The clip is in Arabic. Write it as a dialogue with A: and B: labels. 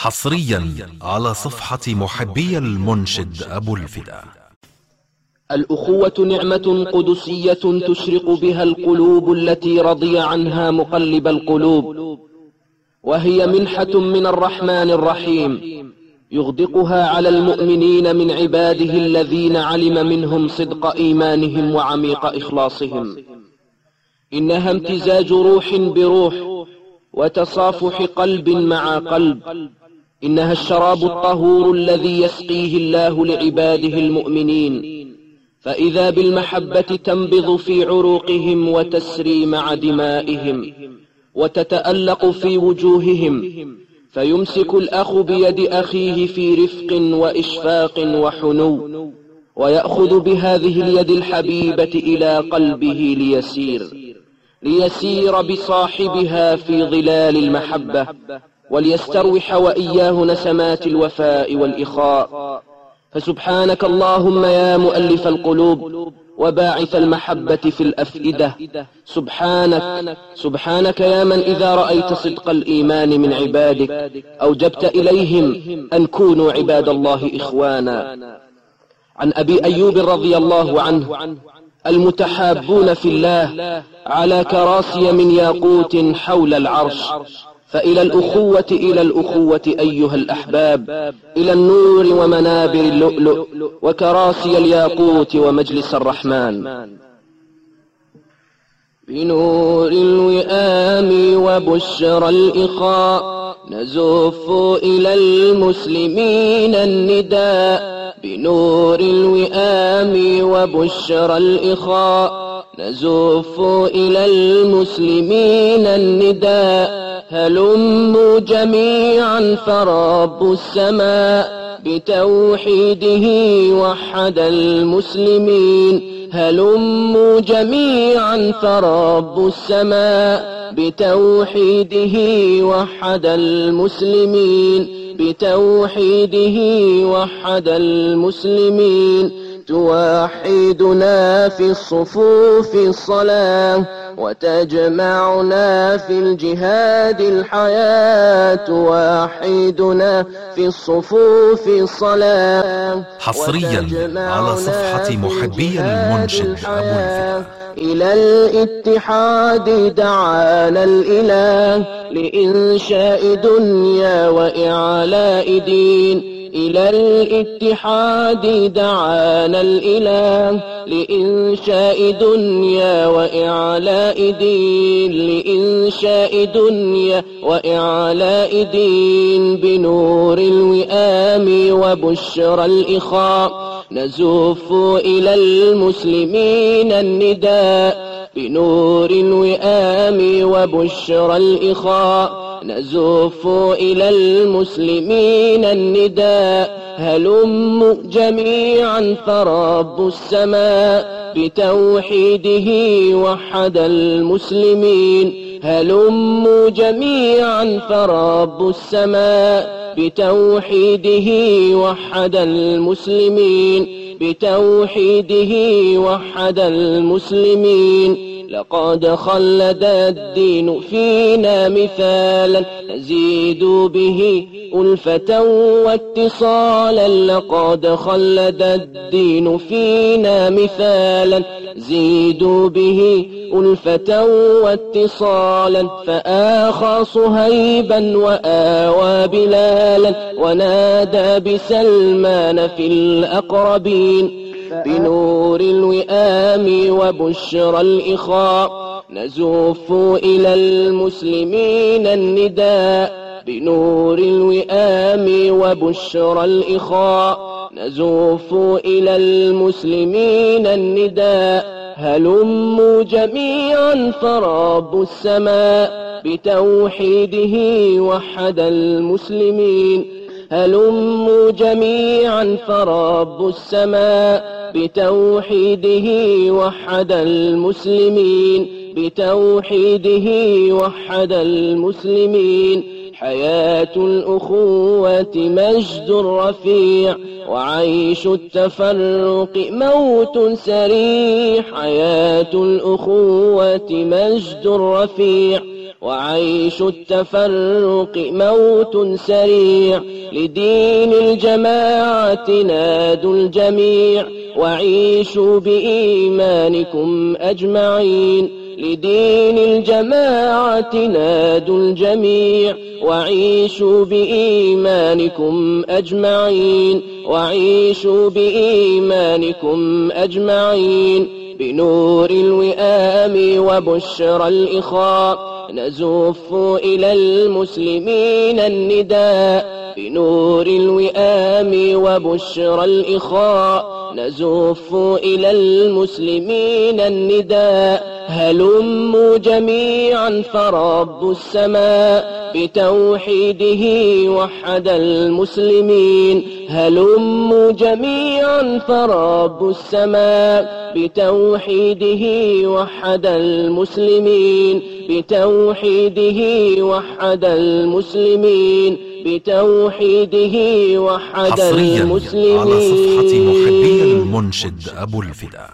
A: حصريا على صفحة محبي المنشد أبو الفدا.
B: الأخوة نعمة قدسية تشرق بها القلوب التي رضي عنها مقلب القلوب، وهي منحة من الرحمن الرحيم يغدقها على المؤمنين من عباده الذين علم منهم صدق إيمانهم وعميق إخلاصهم. إنها امتزاج روح بروح وتصافح قلب مع قلب. إنها الشراب الطهور الذي يسقيه الله لعباده المؤمنين، فإذا بالمحبة تنبض في عروقهم وتسري مع دمائهم وتتألق في وجوههم، فيمسك الأخ بيد أخيه في رفق وإشفاق وحنو، ويأخذ بهذه اليد الحبيبة إلى قلبه ليسير بصاحبها في ظلال المحبة، وليستروح وإياه نسمات الوفاء والإخاء. فسبحانك اللهم يا مؤلف القلوب وباعث المحبة في الأفئدة، سبحانك يا من إذا رأيت صدق الإيمان من عبادك أوجبت إليهم أن كونوا عباد الله إخوانا. عن أبي أيوب رضي الله عنه: المتحابون في الله على كراسي من ياقوت حول العرش، فإلى الأخوة أيها الأحباب، إلى النور ومنابر اللؤلؤ وكراسي الياقوت ومجلس الرحمن. بنور الوئام وبشرى الإخاء نزف إلى المسلمين النداء، بنور الوئام وبشرى الإخاء نزف إلى المسلمين النداء، هلموا جميعا فرب السماء بتوحيده وحد المسلمين، هلموا جميعا فرب السماء بتوحيده وحد المسلمين، بتوحيده وحد المسلمين. توحدنا في الصفوف الصلاة وتجمعنا في الجهاد الحياة، توحدنا في الصفوف الصلاة
A: حصريا على صفحة محبي المنشد أبو الفدا.
B: إلى الاتحاد دعانا الإله لإنشاء دنيا وإعلاء دين، إلى الاتحاد دعانا الإله لإنشاء دنيا وإعلاء دين، لإنشاء دنيا وإعلاء دين. بنور الوئام وبشرى الإخاء نزف إلى المسلمين النداء، بنور الوئام وبشرى الإخاء نزف إلى المسلمين النداء، هلموا جميعا فرب السماء بتوحيده وحد المسلمين، هلموا جميعا فرب السماء بتوحيده وحد المسلمين، بتوحيده وحد المسلمين. لقد خلد الدين فينا مثالا نزيد به ألفة واتصالا، لقد خلد الدين فينا مثالا زيدوا به ألفة واتصالا، فآخى صهيبا وآوى بلالا ونادى بسلمان في الأقربين. بنور الوئام وبشرى الإخاء نزف إلى المسلمين النداء، بنور الوئام وبشرى الإخاء نزف إلى المسلمين النداء، هلموا جميعا فرب السماء بتوحيده وحد المسلمين، هلموا جميعا فرب السماء بتوحيده وحد المسلمين، بتوحيده وحد المسلمين. حياة الأخوة مجد رفيع وعيش التفرق موت سريع، حياة الأخوة مجد رفيع وعيش التفرق موت سريع. لدين الجماعة نادوا الجميع وعيشوا بإيمانكم أجمعين. لدين الجماعة نادوا الجميع وعيشوا بإيمانكم أجمعين. وعيشوا بإيمانكم أجمعين. بنور الوئام وبشرى الإخاء نزف إلى المسلمين النداء. بنور الوئام وبشرى الإخاء نزف إلى المسلمين النداء. هلموا جميعا فرب السماء بتوحيده وحد المسلمين. هلموا جميعا فرب السماء بتوحيده وحد المسلمين. بتوحيده وحد المسلمين. بتوحيده وحد
A: حصريا
B: المسلمين.
A: على صفحة محبي المنشد أبو الفداء.